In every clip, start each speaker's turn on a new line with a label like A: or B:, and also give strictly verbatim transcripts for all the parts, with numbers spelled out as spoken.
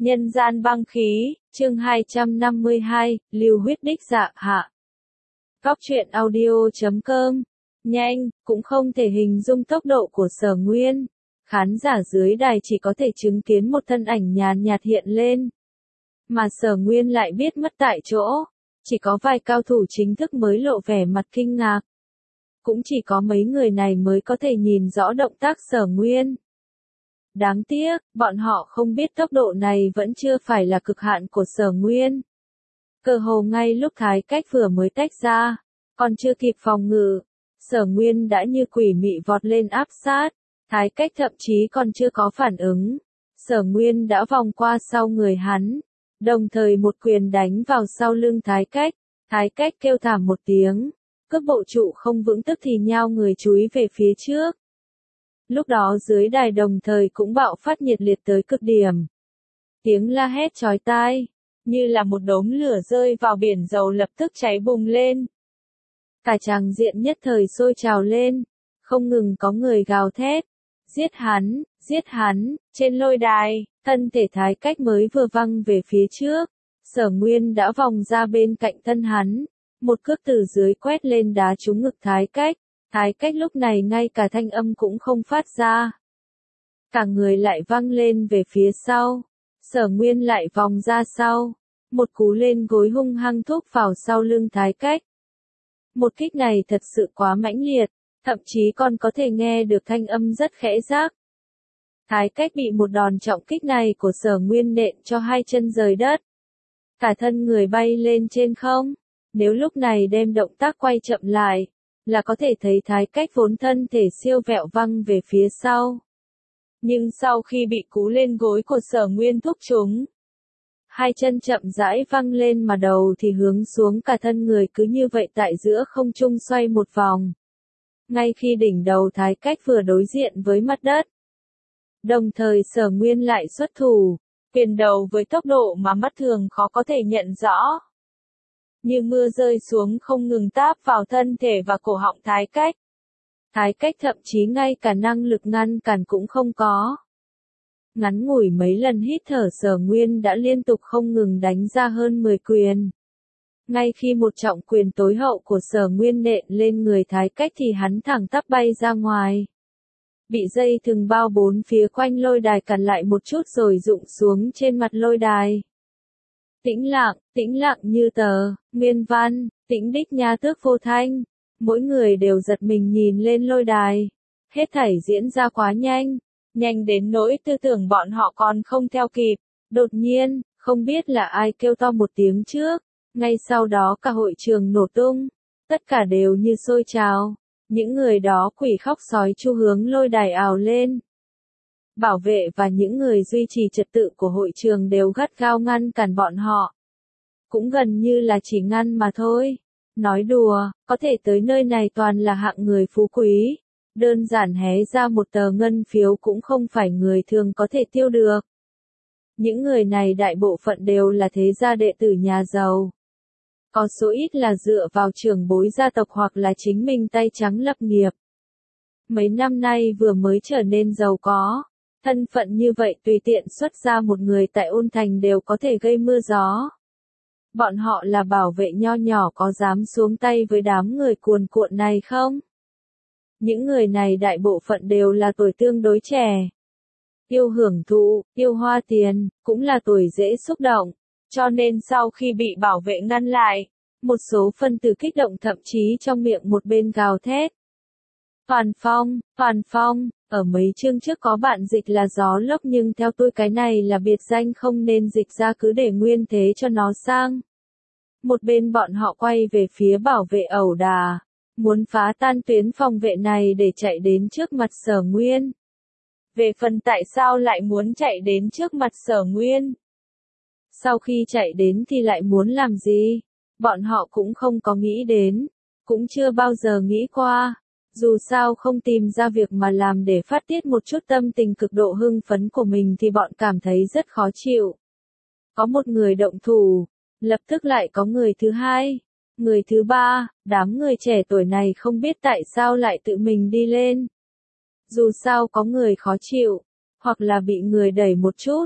A: Nhân gian băng khí, chương hai trăm năm mươi hai, lưu huyết đích dạ hạ. Góc truyện audio chấm com. Nhanh, cũng không thể hình dung tốc độ của Sở Nguyên. Khán giả dưới đài chỉ có thể chứng kiến một thân ảnh nhàn nhạt hiện lên. Mà Sở Nguyên lại biết mất tại chỗ. Chỉ có vài cao thủ chính thức mới lộ vẻ mặt kinh ngạc. Cũng chỉ có mấy người này mới có thể nhìn rõ động tác Sở Nguyên. Đáng tiếc, bọn họ không biết tốc độ này vẫn chưa phải là cực hạn của Sở Nguyên. Cơ hồ ngay lúc Thái Cách vừa mới tách ra, còn chưa kịp phòng ngự, Sở Nguyên đã như quỷ mị vọt lên áp sát, Thái Cách thậm chí còn chưa có phản ứng. Sở Nguyên đã vòng qua sau người hắn, đồng thời một quyền đánh vào sau lưng Thái Cách, Thái Cách kêu thảm một tiếng, cước bộ trụ không vững tức thì nhao người chúi về phía trước. Lúc đó dưới đài đồng thời cũng bạo phát nhiệt liệt tới cực điểm. Tiếng la hét chói tai, như là một đốm lửa rơi vào biển dầu lập tức cháy bùng lên. Cả tràng diện nhất thời sôi trào lên, không ngừng có người gào thét. Giết hắn, giết hắn, trên lôi đài, thân thể Thái Cách mới vừa văng về phía trước. Sở Nguyên đã vòng ra bên cạnh thân hắn, một cước từ dưới quét lên đá trúng ngực Thái Cách. Thái Cách lúc này ngay cả thanh âm cũng không phát ra. Cả người lại văng lên về phía sau. Sở Nguyên lại vòng ra sau. Một cú lên gối hung hăng thúc vào sau lưng Thái Cách. Một kích này thật sự quá mãnh liệt, thậm chí còn có thể nghe được thanh âm rất khẽ rác. Thái Cách bị một đòn trọng kích này của Sở Nguyên nện cho hai chân rời đất. Cả thân người bay lên trên không. Nếu lúc này đem động tác quay chậm lại, là có thể thấy Thái Cách vốn thân thể siêu vẹo văng về phía sau. Nhưng sau khi bị cú lên gối của Sở Nguyên thúc trúng, hai chân chậm rãi văng lên mà đầu thì hướng xuống, cả thân người cứ như vậy tại giữa không trung xoay một vòng. Ngay khi đỉnh đầu Thái Cách vừa đối diện với mặt đất, đồng thời Sở Nguyên lại xuất thủ, quyền đầu với tốc độ mà mắt thường khó có thể nhận rõ. Như mưa rơi xuống không ngừng táp vào thân thể và cổ họng Thái Cách. Thái Cách thậm chí ngay cả năng lực ngăn cản cũng không có. Ngắn ngủi mấy lần hít thở Sở Nguyên đã liên tục không ngừng đánh ra hơn mười quyền. Ngay khi một trọng quyền tối hậu của Sở Nguyên nện lên người Thái Cách thì hắn thẳng tắp bay ra ngoài. Bị dây thừng bao bốn phía quanh lôi đài cản lại một chút rồi rụng xuống trên mặt lôi đài. Tĩnh lặng, tĩnh lặng như tờ, Nguyên Văn, Tĩnh Đích Nha Tước Vô Thanh, mỗi người đều giật mình nhìn lên lôi đài. Hết thảy diễn ra quá nhanh, nhanh đến nỗi tư tưởng bọn họ còn không theo kịp. Đột nhiên, không biết là ai kêu to một tiếng trước, ngay sau đó cả hội trường nổ tung, tất cả đều như sôi trào. Những người đó quỷ khóc sói chu hướng lôi đài ào lên. Bảo vệ và những người duy trì trật tự của hội trường đều gắt gao ngăn cản bọn họ. Cũng gần như là chỉ ngăn mà thôi. Nói đùa, có thể tới nơi này toàn là hạng người phú quý. Đơn giản hé ra một tờ ngân phiếu cũng không phải người thường có thể tiêu được. Những người này đại bộ phận đều là thế gia đệ tử nhà giàu. Có số ít là dựa vào trưởng bối gia tộc hoặc là chính mình tay trắng lập nghiệp. Mấy năm nay vừa mới trở nên giàu có. Thân phận như vậy tùy tiện xuất ra một người tại Ôn Thành đều có thể gây mưa gió. Bọn họ là bảo vệ nho nhỏ có dám xuống tay với đám người cuồn cuộn này không? Những người này đại bộ phận đều là tuổi tương đối trẻ. Yêu hưởng thụ, yêu hoa tiền, cũng là tuổi dễ xúc động. Cho nên sau khi bị bảo vệ ngăn lại, một số phân tử kích động thậm chí trong miệng một bên gào thét. Toàn Phong, Toàn Phong, ở mấy chương trước có bạn dịch là gió lốc nhưng theo tôi cái này là biệt danh không nên dịch ra cứ để nguyên thế cho nó sang. Một bên bọn họ quay về phía bảo vệ ẩu đà, muốn phá tan tuyến phòng vệ này để chạy đến trước mặt Sở Nguyên. Về phần tại sao lại muốn chạy đến trước mặt Sở Nguyên? Sau khi chạy đến thì lại muốn làm gì? Bọn họ cũng không có nghĩ đến, cũng chưa bao giờ nghĩ qua. Dù sao không tìm ra việc mà làm để phát tiết một chút tâm tình cực độ hưng phấn của mình thì bọn cảm thấy rất khó chịu. Có một người động thủ, lập tức lại có người thứ hai, người thứ ba, đám người trẻ tuổi này không biết tại sao lại tự mình đi lên. Dù sao có người khó chịu, hoặc là bị người đẩy một chút,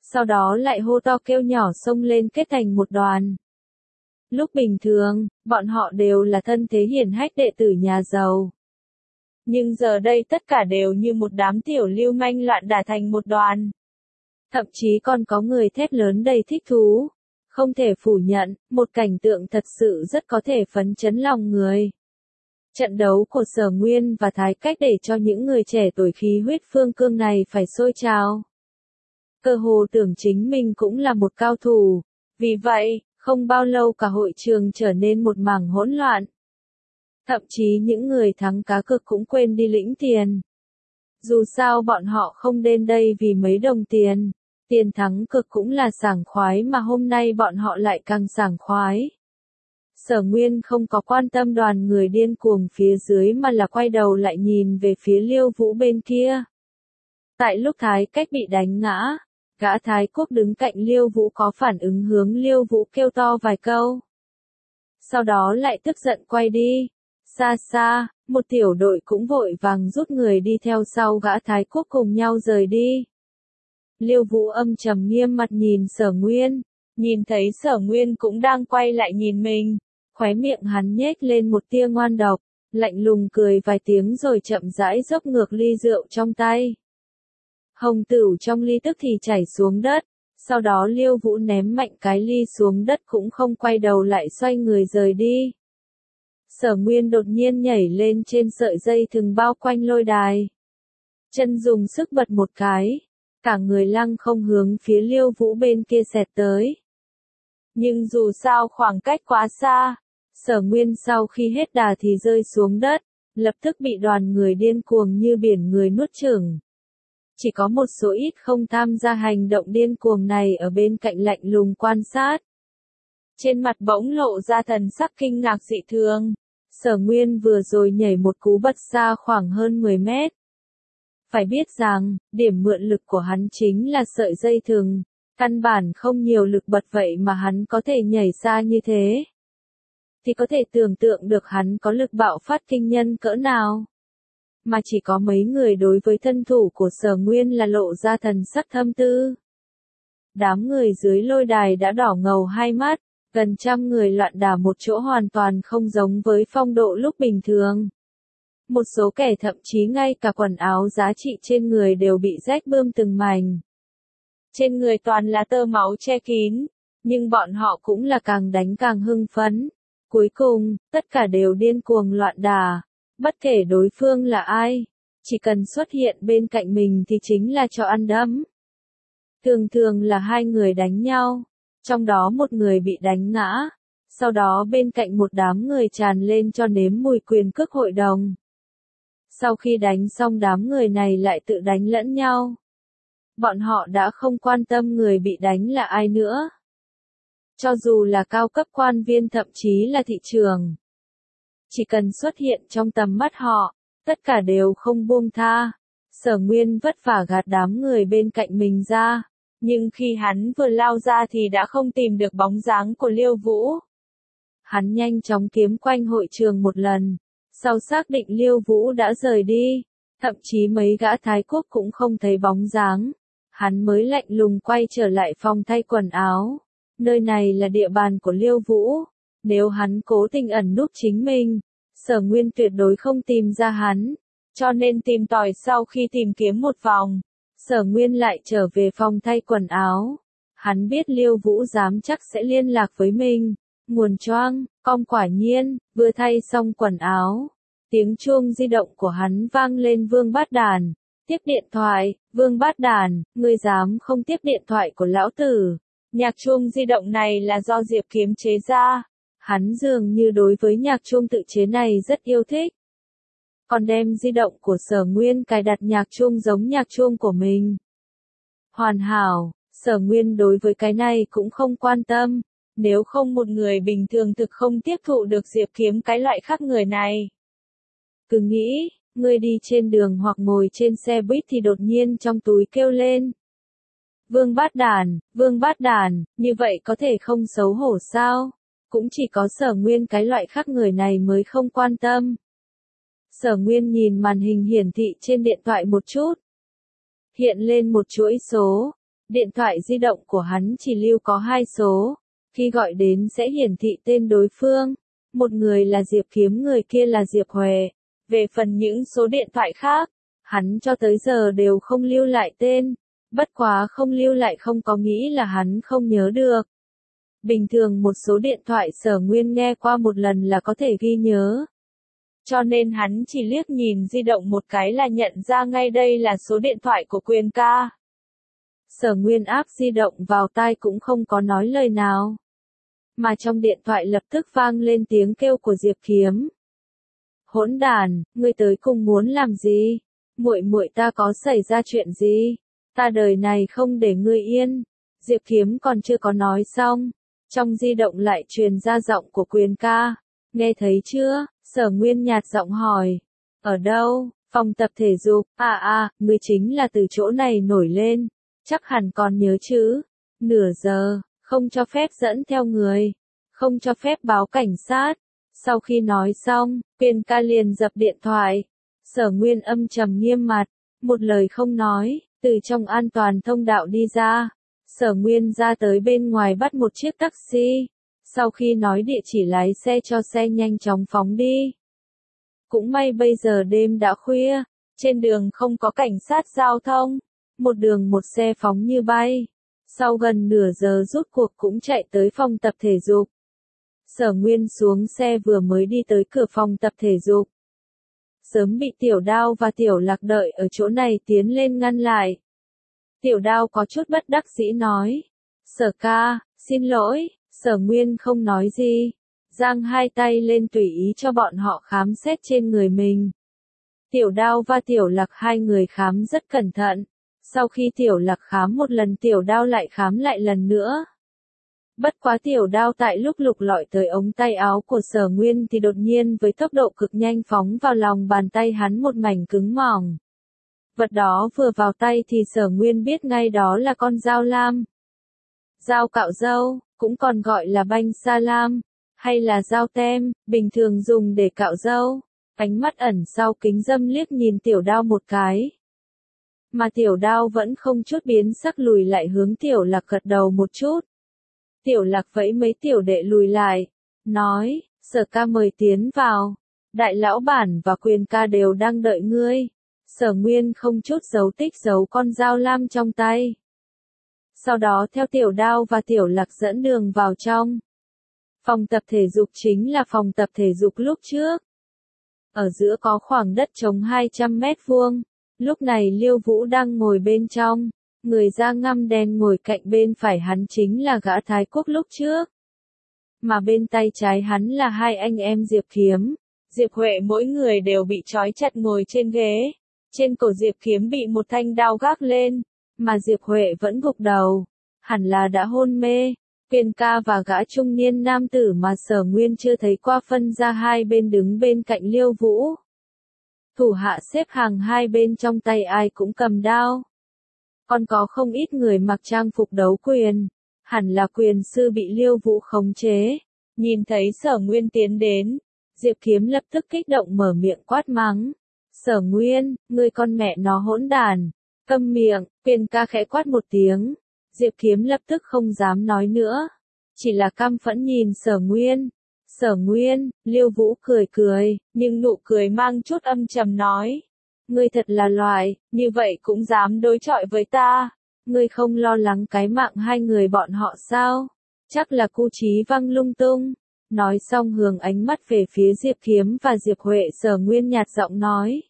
A: sau đó lại hô to kêu nhỏ xông lên kết thành một đoàn. Lúc bình thường, bọn họ đều là thân thế hiển hách đệ tử nhà giàu. Nhưng giờ đây tất cả đều như một đám tiểu lưu manh loạn đả thành một đoàn. Thậm chí còn có người thét lớn đầy thích thú. Không thể phủ nhận, một cảnh tượng thật sự rất có thể phấn chấn lòng người. Trận đấu của Sở Nguyên và Thái Cách để cho những người trẻ tuổi khí huyết phương cương này phải sôi trào. Cơ hồ tưởng chính mình cũng là một cao thủ. Vì vậy, không bao lâu cả hội trường trở nên một mảng hỗn loạn. Thậm chí những người thắng cá cược cũng quên đi lĩnh tiền. Dù sao bọn họ không đến đây vì mấy đồng tiền. Tiền thắng cực cũng là sảng khoái mà hôm nay bọn họ lại càng sảng khoái. Sở Nguyên không có quan tâm đoàn người điên cuồng phía dưới mà là quay đầu lại nhìn về phía Liêu Vũ bên kia. Tại lúc Thái Cách bị đánh ngã, gã Thái Quốc đứng cạnh Liêu Vũ có phản ứng hướng Liêu Vũ kêu to vài câu. Sau đó lại tức giận quay đi. Xa xa, một tiểu đội cũng vội vàng rút người đi theo sau gã Thái Quốc cùng nhau rời đi. Liêu Vũ âm trầm nghiêm mặt nhìn Sở Nguyên, nhìn thấy Sở Nguyên cũng đang quay lại nhìn mình, khóe miệng hắn nhếch lên một tia ngoan độc, lạnh lùng cười vài tiếng rồi chậm rãi dốc ngược ly rượu trong tay. Hồng tửu trong ly tức thì chảy xuống đất, sau đó Liêu Vũ ném mạnh cái ly xuống đất cũng không quay đầu lại xoay người rời đi. Sở Nguyên đột nhiên nhảy lên trên sợi dây thừng bao quanh lôi đài. Chân dùng sức bật một cái. Cả người lăng không hướng phía Liêu Vũ bên kia xẹt tới. Nhưng dù sao khoảng cách quá xa, Sở Nguyên sau khi hết đà thì rơi xuống đất, lập tức bị đoàn người điên cuồng như biển người nuốt chửng. Chỉ có một số ít không tham gia hành động điên cuồng này ở bên cạnh lạnh lùng quan sát. Trên mặt bỗng lộ ra thần sắc kinh ngạc dị thường. Sở Nguyên vừa rồi nhảy một cú bật xa khoảng hơn mười mét. Phải biết rằng, điểm mượn lực của hắn chính là sợi dây thừng, căn bản không nhiều lực bật vậy mà hắn có thể nhảy xa như thế. Thì có thể tưởng tượng được hắn có lực bạo phát kinh nhân cỡ nào. Mà chỉ có mấy người đối với thân thủ của Sở Nguyên là lộ ra thần sắc thâm tư. Đám người dưới lôi đài đã đỏ ngầu hai mắt, gần trăm người loạn đả một chỗ hoàn toàn không giống với phong độ lúc bình thường. Một số kẻ thậm chí ngay cả quần áo giá trị trên người đều bị rách bươm từng mảnh. Trên người toàn là tơ máu che kín, nhưng bọn họ cũng là càng đánh càng hưng phấn. Cuối cùng, tất cả đều điên cuồng loạn đả, bất kể đối phương là ai, chỉ cần xuất hiện bên cạnh mình thì chính là cho ăn đấm. Thường thường là hai người đánh nhau, trong đó một người bị đánh ngã, sau đó bên cạnh một đám người tràn lên cho nếm mùi quyền cước hội đồng. Sau khi đánh xong đám người này lại tự đánh lẫn nhau. Bọn họ đã không quan tâm người bị đánh là ai nữa. Cho dù là cao cấp quan viên thậm chí là thị trường. Chỉ cần xuất hiện trong tầm mắt họ, tất cả đều không buông tha. Sở Nguyên vất vả gạt đám người bên cạnh mình ra. Nhưng khi hắn vừa lao ra thì đã không tìm được bóng dáng của Liêu Vũ. Hắn nhanh chóng kiếm quanh hội trường một lần. Sau xác định Liêu Vũ đã rời đi, thậm chí mấy gã Thái Quốc cũng không thấy bóng dáng. Hắn mới lạnh lùng quay trở lại phòng thay quần áo. Nơi này là địa bàn của Liêu Vũ. Nếu hắn cố tình ẩn núp chính mình, Sở Nguyên tuyệt đối không tìm ra hắn. Cho nên tìm tòi sau khi tìm kiếm một vòng, Sở Nguyên lại trở về phòng thay quần áo. Hắn biết Liêu Vũ dám chắc sẽ liên lạc với mình. Nguồn choang, com quả nhiên, vừa thay xong quần áo. Tiếng chuông di động của hắn vang lên. Vương Bát Đàn. Tiếp điện thoại, Vương Bát Đàn, ngươi dám không tiếp điện thoại của lão tử. Nhạc chuông di động này là do Diệp Kiếm chế ra. Hắn dường như đối với nhạc chuông tự chế này rất yêu thích. Còn đem di động của Sở Nguyên cài đặt nhạc chuông giống nhạc chuông của mình. Hoàn hảo, Sở Nguyên đối với cái này cũng không quan tâm. Nếu không một người bình thường thực không tiếp thụ được Diệp Kiếm cái loại khác người này. Cứ nghĩ, ngươi đi trên đường hoặc ngồi trên xe buýt thì đột nhiên trong túi kêu lên. Vương Bát Đàn, Vương Bát Đàn, như vậy có thể không xấu hổ sao? Cũng chỉ có Sở Nguyên cái loại khác người này mới không quan tâm. Sở Nguyên nhìn màn hình hiển thị trên điện thoại một chút. Hiện lên một chuỗi số. Điện thoại di động của hắn chỉ lưu có hai số, khi gọi đến sẽ hiển thị tên đối phương. Một người là Diệp Kiếm, người kia là Diệp Huệ. Về phần những số điện thoại khác, hắn cho tới giờ đều không lưu lại tên. Bất quá không lưu lại không có nghĩ là hắn không nhớ được. Bình thường một số điện thoại Sở Nguyên nghe qua một lần là có thể ghi nhớ. Cho nên hắn chỉ liếc nhìn di động một cái là nhận ra ngay đây là số điện thoại của Quyền ca. Sở Nguyên áp di động vào tai cũng không có nói lời nào. Mà trong điện thoại lập tức vang lên tiếng kêu của Diệp Kiếm. Hỗn đàn, ngươi tới cùng muốn làm gì? Muội muội ta có xảy ra chuyện gì? Ta đời này không để ngươi yên. Diệp Kiếm còn chưa có nói xong, trong di động lại truyền ra giọng của Quyền ca. Nghe thấy chưa? Sở Nguyên nhạt giọng hỏi. Ở đâu? Phòng tập thể dục. À à, ngươi chính là từ chỗ này nổi lên. Chắc hẳn còn nhớ chứ. Nửa giờ, không cho phép dẫn theo người. Không cho phép báo cảnh sát. Sau khi nói xong, Quyền ca liền dập điện thoại. Sở Nguyên âm trầm nghiêm mặt, một lời không nói, từ trong an toàn thông đạo đi ra. Sở Nguyên ra tới bên ngoài bắt một chiếc taxi. Sau khi nói địa chỉ lái xe cho xe nhanh chóng phóng đi. Cũng may bây giờ đêm đã khuya, trên đường không có cảnh sát giao thông. Một đường một xe phóng như bay. Sau gần nửa giờ rút cuộc cũng chạy tới phòng tập thể dục. Sở Nguyên xuống xe vừa mới đi tới cửa phòng tập thể dục. Sớm bị Tiểu Đao và Tiểu Lạc đợi ở chỗ này tiến lên ngăn lại. Tiểu Đao có chút bất đắc dĩ nói. Sở ca, xin lỗi. Sở Nguyên không nói gì. Giang hai tay lên tùy ý cho bọn họ khám xét trên người mình. Tiểu Đao và Tiểu Lạc hai người khám rất cẩn thận. Sau khi Tiểu Lạc khám một lần, Tiểu Đao lại khám lại lần nữa. Bất quá Tiểu Đao tại lúc lục lọi tới ống tay áo của Sở Nguyên thì đột nhiên với tốc độ cực nhanh phóng vào lòng bàn tay hắn một mảnh cứng mỏng. Vật đó vừa vào tay thì Sở Nguyên biết ngay đó là con dao lam. Dao cạo râu, cũng còn gọi là banh sa lam, hay là dao tem, bình thường dùng để cạo râu. Ánh mắt ẩn sau kính râm liếc nhìn Tiểu Đao một cái. Mà Tiểu Đao vẫn không chút biến sắc lùi lại hướng Tiểu Lạc gật đầu một chút. Tiểu Lạc vẫy mấy tiểu đệ lùi lại, nói, Sở ca mời tiến vào. Đại lão bản và Quyền ca đều đang đợi ngươi. Sở Nguyên không chút giấu tích giấu con dao lam trong tay. Sau đó theo Tiểu Đao và Tiểu Lạc dẫn đường vào trong. Phòng tập thể dục chính là phòng tập thể dục lúc trước. Ở giữa có khoảng đất trống hai trăm mét vuông. Lúc này Liêu Vũ đang ngồi bên trong. Người da ngăm đen ngồi cạnh bên phải hắn chính là gã Thái Quốc lúc trước. Mà bên tay trái hắn là hai anh em Diệp Kiếm. Diệp Huệ mỗi người đều bị trói chặt ngồi trên ghế. Trên cổ Diệp Kiếm bị một thanh đao gác lên. Mà Diệp Huệ vẫn gục đầu. Hẳn là đã hôn mê. Quyền ca và gã trung niên nam tử mà Sở Nguyên chưa thấy qua phân ra hai bên đứng bên cạnh Liêu Vũ. Thủ hạ xếp hàng hai bên trong tay ai cũng cầm đao. Còn có không ít người mặc trang phục đấu quyền. Hẳn là quyền sư bị Liêu Vũ khống chế. Nhìn thấy Sở Nguyên tiến đến. Diệp Kiếm lập tức kích động mở miệng quát mắng. Sở Nguyên, ngươi con mẹ nó hỗn đàn. Câm miệng, Quyền ca khẽ quát một tiếng. Diệp Kiếm lập tức không dám nói nữa. Chỉ là căm phẫn nhìn Sở Nguyên. Sở Nguyên, Liêu Vũ cười cười, nhưng nụ cười mang chút âm trầm nói. Ngươi thật là loại, như vậy cũng dám đối chọi với ta. Ngươi không lo lắng cái mạng hai người bọn họ sao? Chắc là cu chí văng lung tung. Nói xong hướng ánh mắt về phía Diệp Kiếm và Diệp Huệ. Sở Nguyên nhạt giọng nói.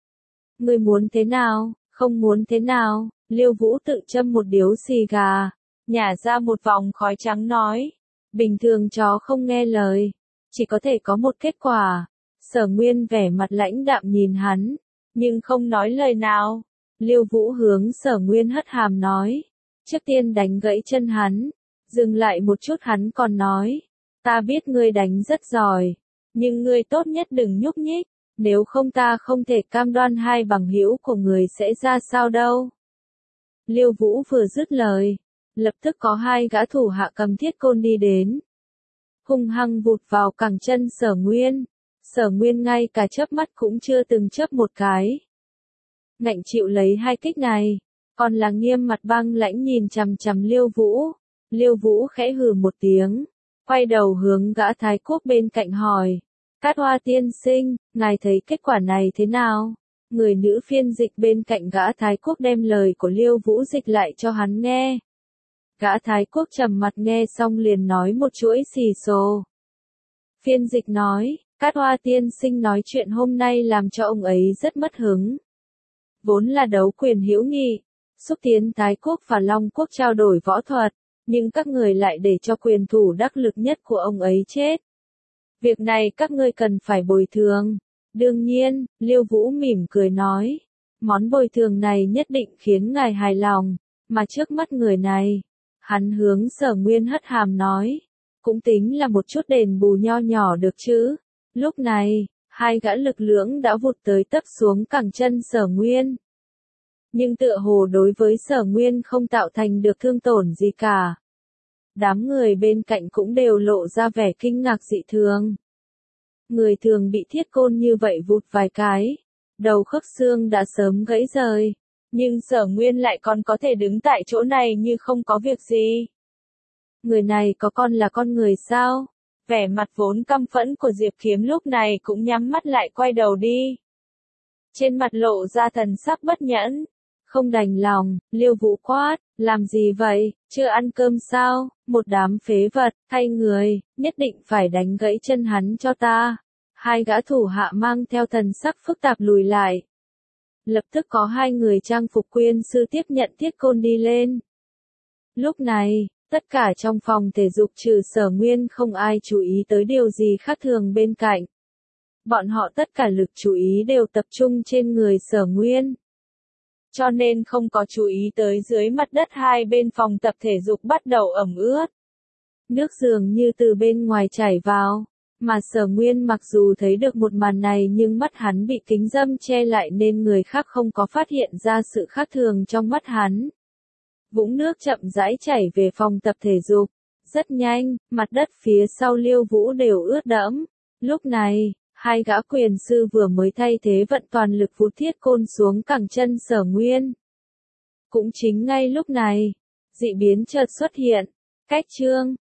A: Ngươi muốn thế nào, không muốn thế nào? Liêu Vũ tự châm một điếu xì gà, nhả ra một vòng khói trắng nói. Bình thường chó không nghe lời, chỉ có thể có một kết quả. Sở Nguyên vẻ mặt lãnh đạm nhìn hắn, nhưng không nói lời nào. Liêu Vũ hướng Sở Nguyên hất hàm nói. Trước tiên đánh gãy chân hắn, dừng lại một chút hắn còn nói. Ta biết ngươi đánh rất giỏi, nhưng ngươi tốt nhất đừng nhúc nhích, nếu không ta không thể cam đoan hai bằng hữu của người sẽ ra sao đâu. Liêu Vũ vừa dứt lời, lập tức có hai gã thủ hạ cầm thiết côn đi đến. Hung hăng vụt vào cẳng chân Sở Nguyên. Sở Nguyên ngay cả chớp mắt cũng chưa từng chớp một cái. Ngạnh chịu lấy hai kích này. còn là nghiêm mặt băng lãnh nhìn chằm chằm Liêu Vũ. Liêu Vũ khẽ hừ một tiếng, quay đầu hướng gã Thái Quốc bên cạnh hỏi. Cát Hoa tiên sinh, ngài thấy kết quả này thế nào? Người nữ phiên dịch bên cạnh gã Thái Quốc đem lời của Liêu Vũ dịch lại cho hắn nghe. Gã Thái Quốc trầm mặt nghe xong liền nói một chuỗi xì xồ. Phiên dịch nói, Cát Hoa tiên sinh nói chuyện hôm nay làm cho ông ấy rất mất hứng. Vốn là đấu quyền hữu nghị, xúc tiến Thái Quốc và Long Quốc trao đổi võ thuật, nhưng các người lại để cho quyền thủ đắc lực nhất của ông ấy chết. Việc này các ngươi cần phải bồi thường. Đương nhiên, Liêu Vũ mỉm cười nói, món bồi thường này nhất định khiến ngài hài lòng, mà trước mắt người này, hắn hướng Sở Nguyên hất hàm nói, cũng tính là một chút đền bù nho nhỏ được chứ. Lúc này, hai gã lực lưỡng đã vụt tới tấp xuống cẳng chân Sở Nguyên. Nhưng tựa hồ đối với Sở Nguyên không tạo thành được thương tổn gì cả. Đám người bên cạnh cũng đều lộ ra vẻ kinh ngạc dị thường. Người thường bị thiết côn như vậy vụt vài cái, đầu khớp xương đã sớm gãy rời, nhưng Sở Nguyên lại còn có thể đứng tại chỗ này như không có việc gì. Người này có con là con người sao? Vẻ mặt vốn căm phẫn của Diệp Kiếm lúc này cũng nhắm mắt lại quay đầu đi. Trên mặt lộ ra thần sắc bất nhẫn. Không đành lòng, Liêu Vũ quát, làm gì vậy, chưa ăn cơm sao, một đám phế vật, thay người, nhất định phải đánh gãy chân hắn cho ta. Hai gã thủ hạ mang theo thần sắc phức tạp lùi lại. Lập tức có hai người trang phục quyên sư tiếp nhận thiết côn đi lên. Lúc này, tất cả trong phòng thể dục trừ Sở Nguyên không ai chú ý tới điều gì khác thường bên cạnh. Bọn họ tất cả lực chú ý đều tập trung trên người Sở Nguyên. Cho nên không có chú ý tới dưới mặt đất hai bên phòng tập thể dục bắt đầu ẩm ướt. Nước dường như từ bên ngoài chảy vào, mà Sở Nguyên mặc dù thấy được một màn này nhưng mắt hắn bị kính râm che lại nên người khác không có phát hiện ra sự khác thường trong mắt hắn. Vũng nước chậm rãi chảy về phòng tập thể dục. Rất nhanh, mặt đất phía sau Liêu Vũ đều ướt đẫm. Lúc này, hai gã quyền sư vừa mới thay thế vận toàn lực vút thiết côn xuống cẳng chân Sở Nguyên. Cũng chính ngay lúc này, dị biến chợt xuất hiện. Cách chương